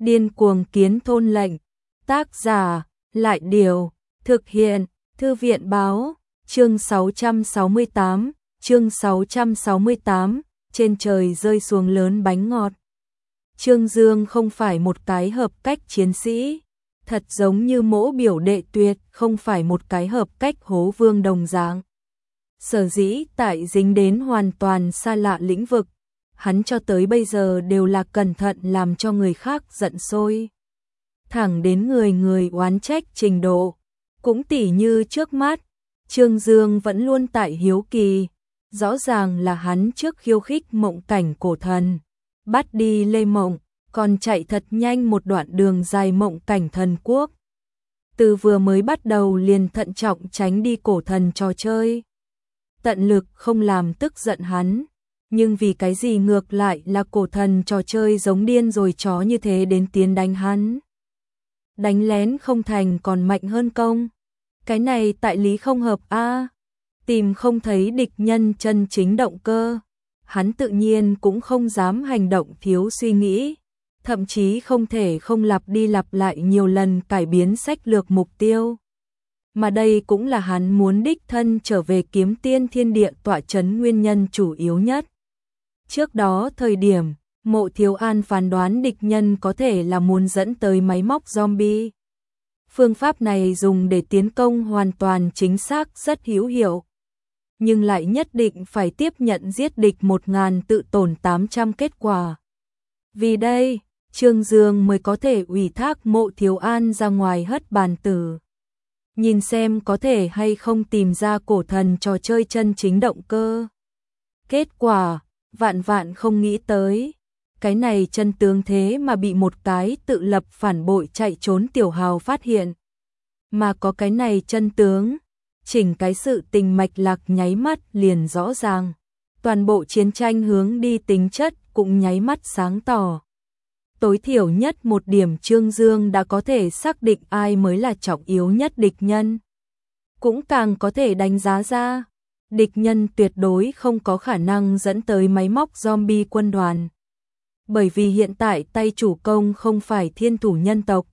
Điên cuồng kiến thôn lệnh. Tác giả, Lại Điều. Thực hiện, Thư viện Báo. Chương 668, chương 668, trên trời rơi xuống lớn bánh ngọt. Trương Dương không phải một cái hợp cách chiến sĩ, thật giống như Mỗ biểu đệ Tuyệt không phải một cái hợp cách Hố Vương đồng dạng. Sở dĩ tại dính đến hoàn toàn xa lạ lĩnh vực, hắn cho tới bây giờ đều là cẩn thận làm cho người khác giận sôi. Thẳng đến người người oán trách trình độ, cũng tỉ như trước mắt, Trương Dương vẫn luôn tại hiếu kỳ, rõ ràng là hắn trước khiêu khích Mộng Cảnh cổ thần, bắt đi Lê Mộng, còn chạy thật nhanh một đoạn đường dài Mộng Cảnh thần quốc. Từ vừa mới bắt đầu liền thận trọng tránh đi cổ thần trò chơi, tận lực không làm tức giận hắn, nhưng vì cái gì ngược lại là cổ thần trò chơi giống điên rồi chó như thế đến tiến đánh hắn. Đánh lén không thành còn mạnh hơn công. Cái này tại lý không hợp a. Tìm không thấy địch nhân chân chính động cơ, hắn tự nhiên cũng không dám hành động thiếu suy nghĩ, thậm chí không thể không lặp đi lặp lại nhiều lần cải biến sách lược mục tiêu. Mà đây cũng là hắn muốn đích thân trở về Kiếm Tiên Thiên Địa tọa chấn nguyên nhân chủ yếu nhất. Trước đó thời điểm, Mộ Thiếu An phán đoán địch nhân có thể là muốn dẫn tới máy móc zombie. Phương pháp này dùng để tiến công hoàn toàn chính xác rất hữu hiệu, nhưng lại nhất định phải tiếp nhận giết địch 1000 tự tổn 800 kết quả. Vì đây, Trương Dương mới có thể ủy thác Mộ Thiếu An ra ngoài hất bàn tử, nhìn xem có thể hay không tìm ra cổ thần trò chơi chân chính động cơ. Kết quả, vạn vạn không nghĩ tới, cái này chân tướng thế mà bị một cái tự lập phản bội chạy trốn tiểu hào phát hiện. Mà có cái này chân tướng, chỉnh cái sự tình mạch lạc nháy mắt liền rõ ràng. Toàn bộ chiến tranh hướng đi tính chất cũng nháy mắt sáng tỏ. Tối thiểu nhất một điểm Trương Dương đã có thể xác định ai mới là trọng yếu nhất địch nhân. Cũng càng có thể đánh giá ra, địch nhân tuyệt đối không có khả năng dẫn tới máy móc zombie quân đoàn. Bởi vì hiện tại tay chủ công không phải thiên thủ nhân tộc,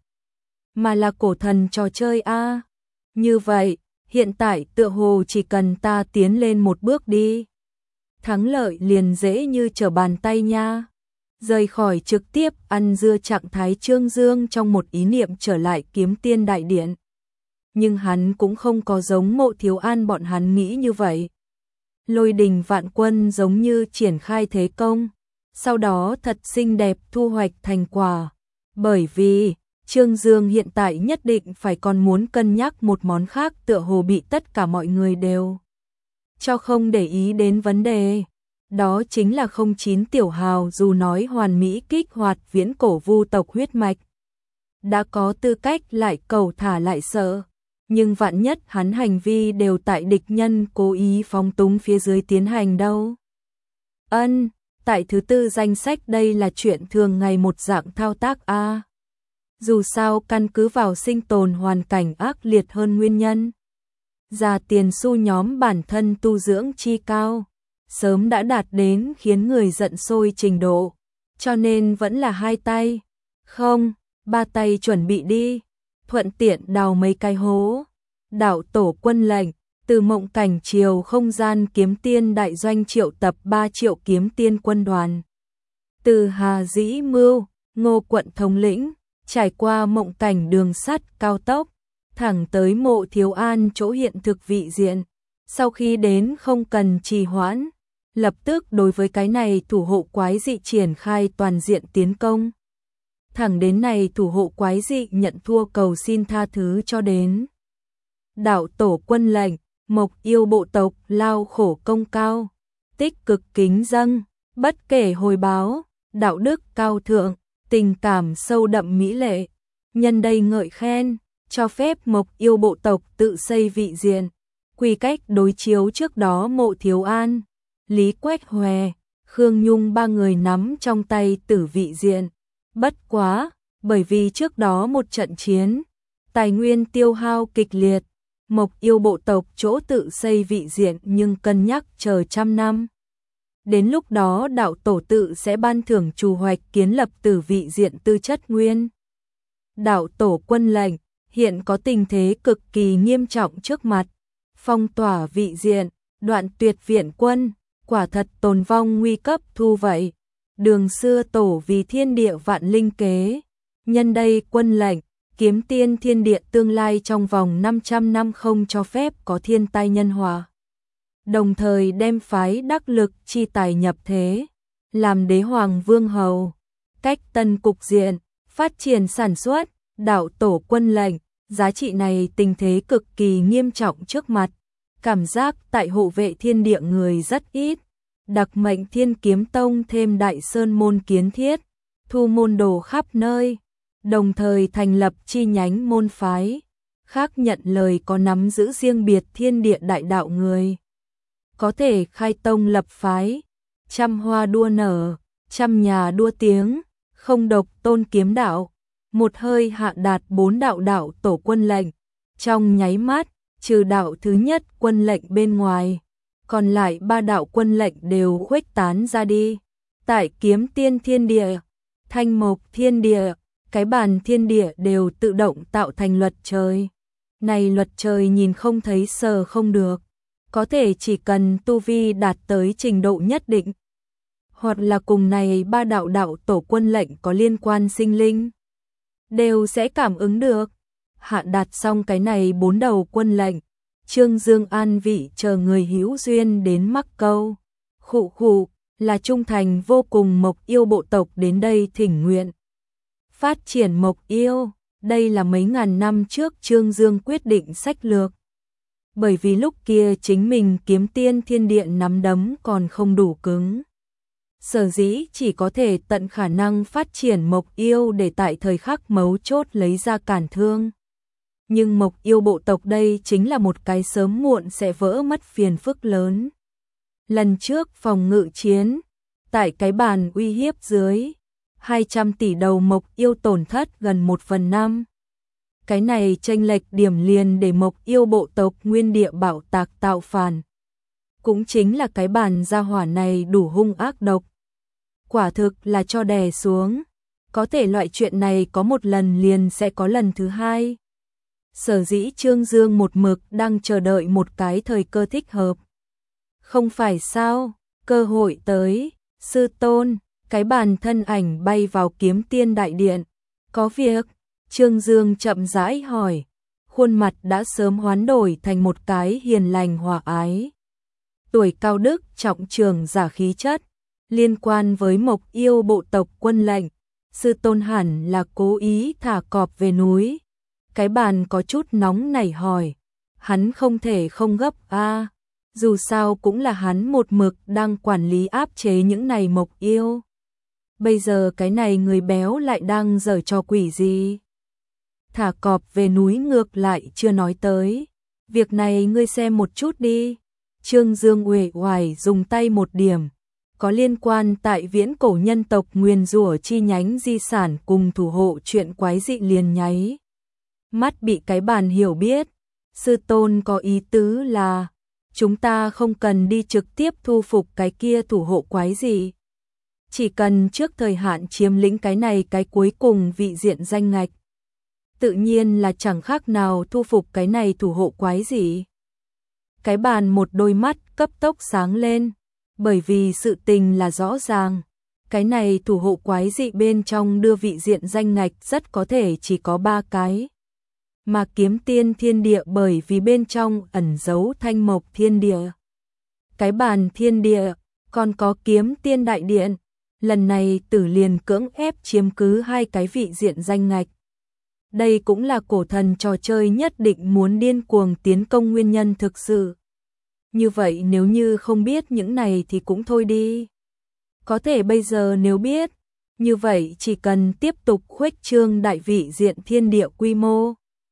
mà là cổ thần trò chơi a. Như vậy, hiện tại tựa hồ chỉ cần ta tiến lên một bước đi, thắng lợi liền dễ như trở bàn tay nha. Rời khỏi trực tiếp ăn dưa trạng thái Trương Dương trong một ý niệm trở lại Kiếm Tiên Đại Điện. Nhưng hắn cũng không có giống Mộ Thiếu An bọn hắn nghĩ như vậy. Lôi đình vạn quân giống như triển khai thế công, sau đó thật xinh đẹp thu hoạch thành quả. Bởi vì, Trương Dương hiện tại nhất định phải còn muốn cân nhắc một món khác tựa hồ bị tất cả mọi người đều cho không để ý đến vấn đề. Đó chính là 09 tiểu hào dù nói hoàn mỹ kích hoạt viễn cổ vu tộc huyết mạch, đã có tư cách lại cầu thả lại sợ. Nhưng vạn nhất hắn hành vi đều tại địch nhân cố ý phóng túng phía dưới tiến hành đâu. Tại thứ tư danh sách đây là chuyện thường ngày một dạng thao tác a. Dù sao căn cứ vào sinh tồn hoàn cảnh ác liệt hơn nguyên nhân. Già tiền xu nhóm bản thân tu dưỡng chi cao, sớm đã đạt đến khiến người giận sôi trình độ, cho nên vẫn là 2 tay, không, 3 tay chuẩn bị đi, thuận tiện đào mấy cái hố. Đạo tổ quân lệnh, từ Mộng Cảnh chiều không gian Kiếm Tiên đại doanh triệu tập 3 triệu kiếm tiên quân đoàn. Từ Hà Dĩ Mưu, Ngô quận thống lĩnh, trải qua Mộng Cảnh đường sắt cao tốc, thẳng tới Mộ Thiếu An chỗ hiện thực vị diện. Sau khi đến không cần trì hoãn, lập tức đối với cái này thủ hộ quái dị triển khai toàn diện tiến công. Thẳng đến này thủ hộ quái dị nhận thua cầu xin tha thứ cho đến. Đạo tổ quân lệnh, Mộc yêu bộ tộc lao khổ công cao, tích cực kính dâng, bất kể hồi báo, đạo đức cao thượng, tình cảm sâu đậm mỹ lệ. Nhân đây ngợi khen, cho phép Mộc yêu bộ tộc tự xây vị diện, quy cách đối chiếu trước đó Mộ Thiếu An, Lý Quách Hòe, Khương Nhung 3 người nắm trong tay tử vị diện. Bất quá, bởi vì trước đó một trận chiến, tài nguyên tiêu hao kịch liệt, Mộc yêu bộ tộc chỗ tự xây vị diện nhưng cân nhắc chờ trăm năm. Đến lúc đó đạo tổ tự sẽ ban thưởng trù hoạch kiến lập tử vị diện tư chất nguyên. Đạo tổ quân lệnh, hiện có tình thế cực kỳ nghiêm trọng trước mặt, phong tỏa vị diện, đoạn tuyệt viện quân, quả thật tồn vong nguy cấp thu vậy. Đường xưa tổ vì thiên địa vạn linh kế, nhân đây quân lệnh, kiếm tiên thiên địa tương lai trong vòng 500 năm không cho phép có thiên tai nhân họa. Đồng thời đem phái đắc lực chi tài nhập thế, làm đế hoàng vương hầu, cách tân cục diện, phát triển sản xuất, đạo tổ quân lệnh, giá trị này tình thế cực kỳ nghiêm trọng trước mặt, cảm giác tại hộ vệ thiên địa người rất ít, đặc mệnh Thiên Kiếm Tông thêm Đại Sơn môn kiến thiết, thu môn đồ khắp nơi, đồng thời thành lập chi nhánh môn phái, khác nhận lời có nắm giữ riêng biệt thiên địa đại đạo người. Có thể khai tông lập phái, trăm hoa đua nở, trăm nhà đua tiếng, không độc tôn kiếm đạo, một hơi hạ đạt 4 đạo tổ quân lệnh, trong nháy mắt, trừ đạo thứ nhất quân lệnh bên ngoài, còn lại 3 đạo quân lệnh đều khuếch tán ra đi. Tại Kiếm Tiên thiên địa, Thanh Mộc thiên địa, cái bàn thiên địa đều tự động tạo thành luật trời. Này luật trời nhìn không thấy sờ không được, có thể chỉ cần tu vi đạt tới trình độ nhất định, hoặc là cùng này 3 đạo tổ quân lệnh có liên quan sinh linh, đều sẽ cảm ứng được. Hạ đạt xong cái này 4 đầu quân lệnh, Trương Dương an vị chờ người hữu duyên đến mắc câu. Khụ là trung thành vô cùng Mộc Yêu bộ tộc đến đây thỉnh nguyện. Phát triển Mộc Yêu, đây là mấy ngàn năm trước Trương Dương quyết định sách lược. Bởi vì lúc kia chính mình Kiếm Tiên thiên điện nắm đấm còn không đủ cứng. Sở dĩ chỉ có thể tận khả năng phát triển Mộc Yêu để tại thời khắc mấu chốt lấy ra cản thương. Nhưng Mộc Yêu bộ tộc đây chính là một cái sớm muộn sẽ vỡ mất phiền phức lớn. Lần trước phòng ngự chiến, tại cái bàn uy hiếp dưới, 200 tỷ đầu Mộc Yêu tổn thất gần 1/5. Cái này chênh lệch điểm liền để Mộc Yêu bộ tộc nguyên địa bảo tạc tạo phản. Cũng chính là cái bàn gia hỏa này đủ hung ác độc. Quả thực là cho đè xuống. Có thể loại chuyện này có một lần liền sẽ có lần thứ hai. Sở dĩ Trương Dương một mực đang chờ đợi một cái thời cơ thích hợp. Không phải sao, cơ hội tới, sư tôn, cái bàn thân ảnh bay vào Kiếm Tiên đại điện. Có việc, Trương Dương chậm rãi hỏi, khuôn mặt đã sớm hoán đổi thành một cái hiền lành hòa ái. Tuổi cao đức trọng trường giả khí chất, liên quan với Mộc Yêu bộ tộc quân lệnh, sư tôn hẳn là cố ý thả cọp về núi. Cái bàn có chút nóng nảy hỏi, hắn không thể không gấp a, dù sao cũng là hắn một mực đang quản lý áp chế những này Mộc Yêu. Bây giờ cái này người béo lại đang giở trò quỷ gì? Thả cọp về núi ngược lại chưa nói tới. Việc này ngươi xem một chút đi. Trương Dương uể oải dùng tay một điểm. Có liên quan tại viễn cổ nhân tộc nguyền rủa chi nhánh di sản cùng thủ hộ chuyện quái dị liền nháy. Mắt bị cái bàn hiểu biết. Sư tôn có ý tứ là chúng ta không cần đi trực tiếp thu phục cái kia thủ hộ quái gì. Chỉ cần trước thời hạn chiếm lĩnh cái này cái cuối cùng vị diện danh ngạch. Tự nhiên là chẳng khác nào thu phục cái này thủ hộ quái gì. Cái bàn một đôi mắt cấp tốc sáng lên. Bởi vì sự tình là rõ ràng. Cái này thủ hộ quái dị bên trong đưa vị diện danh ngạch rất có thể chỉ có 3 cái. Mà Kiếm Tiên thiên địa bởi vì bên trong ẩn giấu Thanh Mộc thiên địa. Cái bàn thiên địa, còn có Kiếm Tiên đại điện. Lần này Tử liền cưỡng ép chiếm cứ 2 cái vị diện danh ngạch. Đây cũng là cổ thần trò chơi nhất định muốn điên cuồng tiến công nguyên nhân thực sự. Như vậy nếu như không biết những này thì cũng thôi đi. Có thể bây giờ nếu biết, như vậy chỉ cần tiếp tục khuếch trương đại vị diện thiên địa quy mô.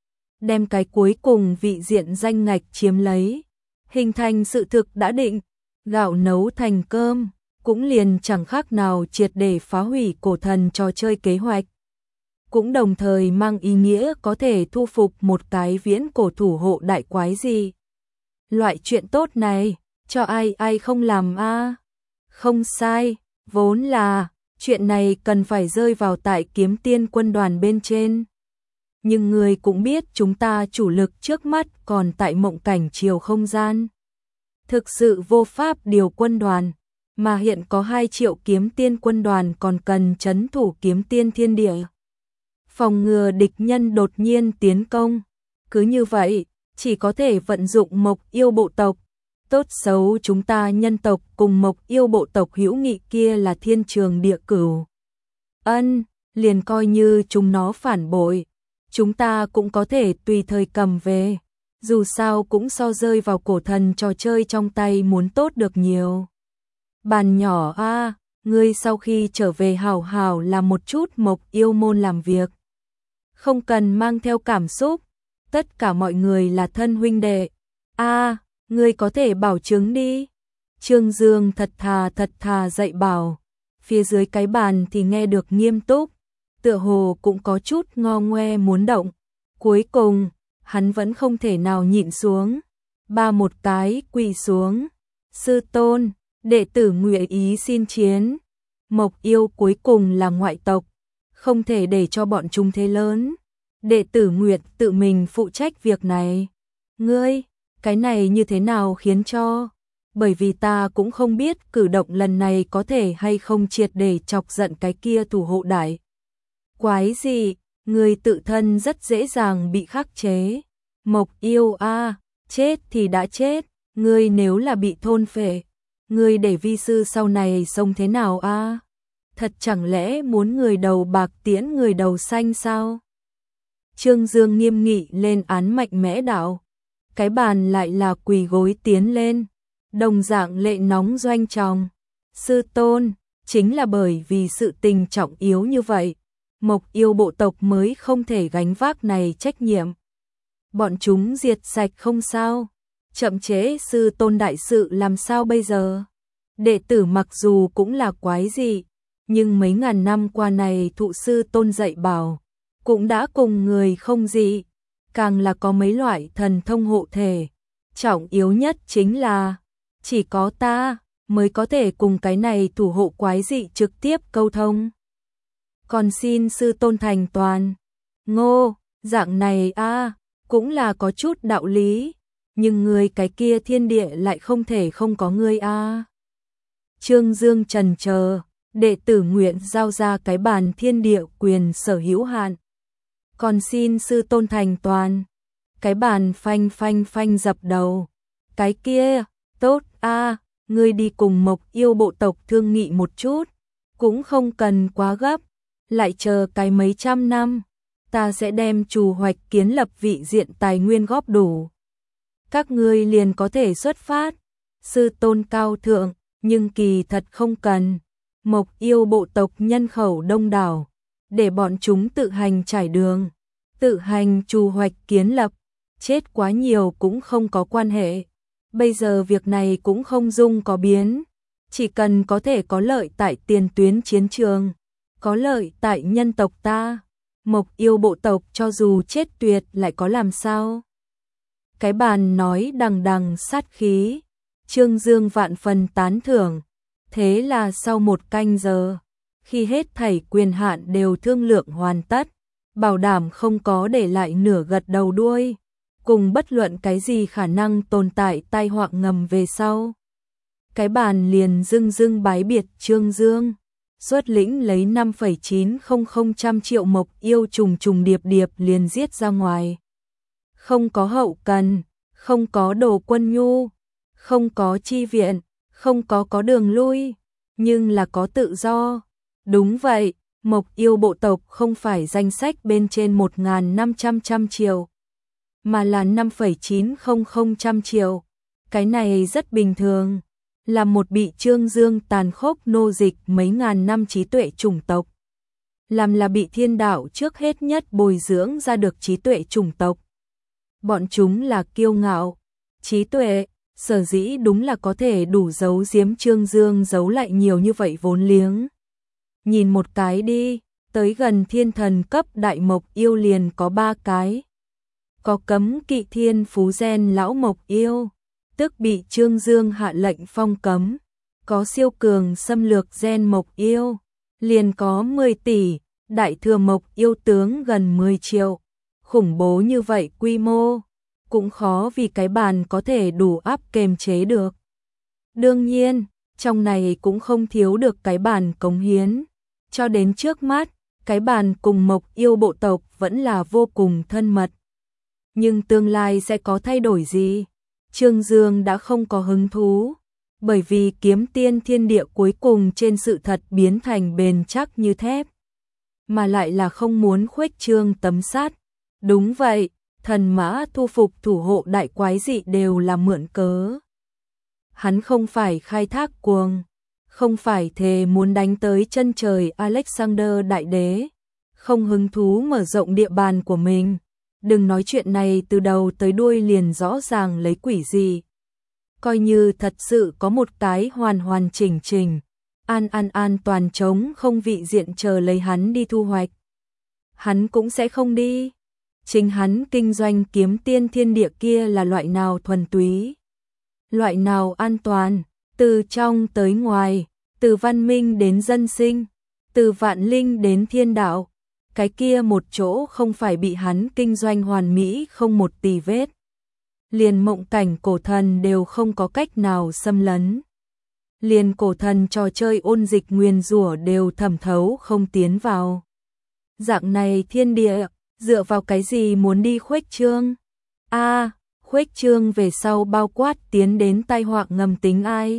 Đem cái cuối cùng vị diện danh ngạch chiếm lấy. Hình thành sự thực đã định, gạo nấu thành cơm, cũng liền chẳng khác nào triệt để phá hủy cổ thần trò chơi kế hoạch. Cũng đồng thời mang ý nghĩa có thể thu phục một cái viễn cổ thủ hộ đại quái gì. Loại chuyện tốt này, cho ai không làm a? Không sai, vốn là chuyện này cần phải rơi vào tại Kiếm Tiên quân đoàn bên trên. Nhưng người cũng biết chúng ta chủ lực trước mắt còn tại Mộng Cảnh chiều không gian. Thực sự vô pháp điều quân đoàn, mà hiện có 2 triệu Kiếm Tiên quân đoàn còn cần trấn thủ Kiếm Tiên thiên địa. Phòng ngừa địch nhân đột nhiên tiến công. Cứ như vậy, chỉ có thể vận dụng Mộc Yêu bộ tộc. Tốt xấu chúng ta nhân tộc cùng Mộc Yêu bộ tộc hữu nghị kia là thiên trường địa cửu. Liền coi như chúng nó phản bội, chúng ta cũng có thể tùy thời cầm về. Dù sao cũng so rơi vào cổ thần trò chơi trong tay muốn tốt được nhiều. Bàn nhỏ a, ngươi sau khi trở về hảo hảo làm một chút Mộc Yêu môn làm việc. Không cần mang theo cảm xúc, tất cả mọi người là thân huynh đệ. Ngươi có thể bảo chứng đi. Trương Dương thật thà dạy bảo. Phía dưới cái bàn thì nghe được nghiêm túc, tựa hồ cũng có chút ngo ngoe muốn động. Cuối cùng, hắn vẫn không thể nào nhịn xuống. Ba một cái quỳ xuống. Sư tôn, đệ tử nguyện ý xin chiến. Mộc Yêu cuối cùng là ngoại tộc, không thể để cho bọn chúng thế lớn. Đệ tử nguyện tự mình phụ trách việc này. Ngươi, cái này như thế nào khiến cho? Bởi vì ta cũng không biết cử động lần này có thể hay không triệt để chọc giận cái kia thủ hộ đại quái gì, người tự thân rất dễ dàng bị khắc chế. Mộc Yêu chết thì đã chết, ngươi nếu là bị thôn phệ, ngươi để vi sư sau này sống thế nào Thật chẳng lẽ muốn người đầu bạc tiễn người đầu xanh sao? Trương Dương nghiêm nghị lên án mạnh mẽ đạo. Cái bàn lại là quỳ gối tiến lên, đồng dạng lệ nóng doanh tròng. Sư tôn, chính là bởi vì sự tình trọng yếu như vậy, Mộc Yêu bộ tộc mới không thể gánh vác này trách nhiệm. Bọn chúng diệt sạch không sao, chậm chế sư tôn đại sự làm sao bây giờ? Đệ tử mặc dù cũng là quái dị, nhưng mấy ngàn năm qua này thụ sư tôn dạy bảo, cũng đã cùng người không dị, càng là có mấy loại thần thông hộ thể. Trọng yếu nhất chính là, chỉ có ta mới có thể cùng cái này thủ hộ quái dị trực tiếp câu thông. Còn xin sư tôn thành toàn. Ngô, dạng này cũng là có chút đạo lý, nhưng người cái kia thiên địa lại không thể không có ngươi Trương Dương trần chờ, đệ tử nguyện giao ra cái bàn thiên địa quyền sở hữu hạn. Còn xin sư tôn thành toàn. Cái bàn phanh dập đầu. Cái kia, tốt ngươi đi cùng Mộc Yêu bộ tộc thương nghị một chút, cũng không cần quá gấp, lại chờ cái mấy trăm năm, ta sẽ đem trù hoạch kiến lập vị diện tài nguyên góp đủ. Các ngươi liền có thể xuất phát. Sư tôn cao thượng, nhưng kỳ thật không cần. Mộc Yêu bộ tộc nhân khẩu đông đảo, để bọn chúng tự hành trải đường, tự hành trù hoạch kiến lập, chết quá nhiều cũng không có quan hệ. Bây giờ việc này cũng không dung có biến, chỉ cần có thể có lợi tại tiền tuyến chiến trường, có lợi tại nhân tộc ta, Mộc Yêu bộ tộc cho dù chết tuyệt lại có làm sao? Cái bàn nói đằng đằng sát khí, Trương Dương vạn phần tán thưởng. Thế là sau 1 canh giờ, khi hết thảy quyền hạn đều thương lượng hoàn tất, bảo đảm không có để lại nửa gật đầu đuôi, cùng bất luận cái gì khả năng tồn tại tai họa ngầm về sau. Cái bàn liền dưng bái biệt Trương Dương, xuất lĩnh lấy 5,900 triệu Mộc Yêu trùng điệp liền giết ra ngoài. Không có hậu cần, không có đồ quân nhu, không có chi viện, không có đường lui, nhưng là có tự do. Đúng vậy, Mộc Yêu bộ tộc không phải danh sách bên trên 1.500 triệu, mà là 5,900 triệu. Cái này rất bình thường, là một bị Trương Dương tàn khốc nô dịch mấy ngàn năm trí tuệ chủng tộc. Làm là bị thiên đạo trước hết nhất bồi dưỡng ra được trí tuệ chủng tộc. Bọn chúng là kiêu ngạo, trí tuệ, sở dĩ đúng là có thể đủ giấu giếm Trương Dương giấu lại nhiều như vậy vốn liếng. Nhìn một cái đi, tới gần thiên thần cấp đại Mộc Yêu liền có 3 cái. Có cấm kỵ thiên phú gen lão Mộc Yêu, tức bị Trương Dương hạ lệnh phong cấm. có siêu cường xâm lược gen mộc yêu, liền có 10 tỷ, đại thừa mộc yêu tướng gần 10 triệu. Khủng bố như vậy quy mô, cũng khó vì cái bàn có thể đủ áp kềm chế được. Đương nhiên, trong này cũng không thiếu được cái bàn cống hiến. Cho đến trước mắt, cái bàn cùng mộc yêu bộ tộc vẫn là vô cùng thân mật. Nhưng tương lai sẽ có thay đổi gì? Trương Dương đã không có hứng thú, bởi vì kiếm tiên thiên địa cuối cùng trên sự thật biến thành bền chắc như thép, mà lại là không muốn khuếch trương tấm sắt. Đúng vậy, thần mã thu phục thủ hộ đại quái dị đều là mượn cớ. Hắn không phải khai thác cuồng, không phải thề muốn đánh tới chân trời Alexander Đại Đế, không hứng thú mở rộng địa bàn của mình. Đừng nói chuyện này từ đầu tới đuôi liền rõ ràng lấy quỷ gì. Coi như thật sự có một cái hoàn hoàn chỉnh chỉnh, an toàn trống không vị diện chờ lấy hắn đi thu hoạch, hắn cũng sẽ không đi. Chính hắn kinh doanh kiếm tiên thiên địa kia là loại nào thuần túy, loại nào an toàn, từ trong tới ngoài, từ văn minh đến dân sinh, từ vạn linh đến thiên đạo, cái kia một chỗ không phải bị hắn kinh doanh hoàn mỹ không một tì vết. Liền mộng cảnh cổ thần đều không có cách nào xâm lấn. Liền cổ thần trò chơi ôn dịch nguyền rủa đều thẩm thấu không tiến vào. Dạng này thiên địa, dựa vào cái gì muốn đi khuếch trương? Khuếch trương về sau bao quát tiến đến tai họa ngầm tính ai?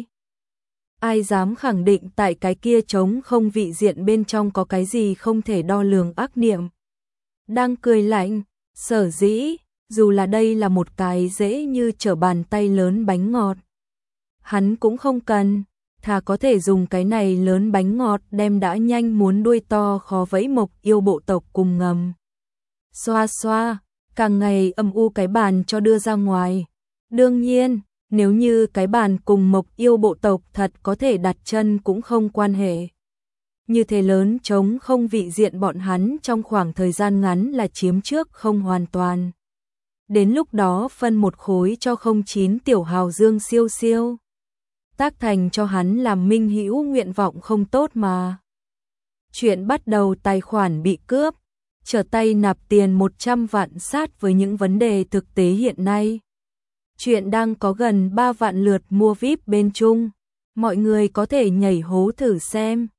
Ai dám khẳng định tại cái kia trống không vị diện bên trong có cái gì không thể đo lường ác niệm? Đang cười lạnh, sở dĩ, dù là đây là một cái dễ như trở bàn tay lớn bánh ngọt, hắn cũng không cần, thà có thể dùng cái này lớn bánh ngọt đem đã nhanh muốn đuôi to khó vẫy mộc yêu bộ tộc cùng ngầm. Xoa xoa, càng ngày âm u cái bàn cho đưa ra ngoài. Đương nhiên, nếu như cái bàn cùng mộc yêu bộ tộc thật có thể đặt chân cũng không quan hệ. Như thế lớn trống không vị diện bọn hắn trong khoảng thời gian ngắn là chiếm trước không hoàn toàn. Đến lúc đó phân một khối cho 09 tiểu hào dương siêu siêu. Tác thành cho hắn làm minh hữu nguyện vọng không tốt mà. Chuyện bắt đầu tài khoản bị cướp, trở tay nạp tiền 100 vạn sát với những vấn đề thực tế hiện nay. Chuyện đang có gần 3 vạn lượt mua VIP bên Trung, mọi người có thể nhảy hố thử xem.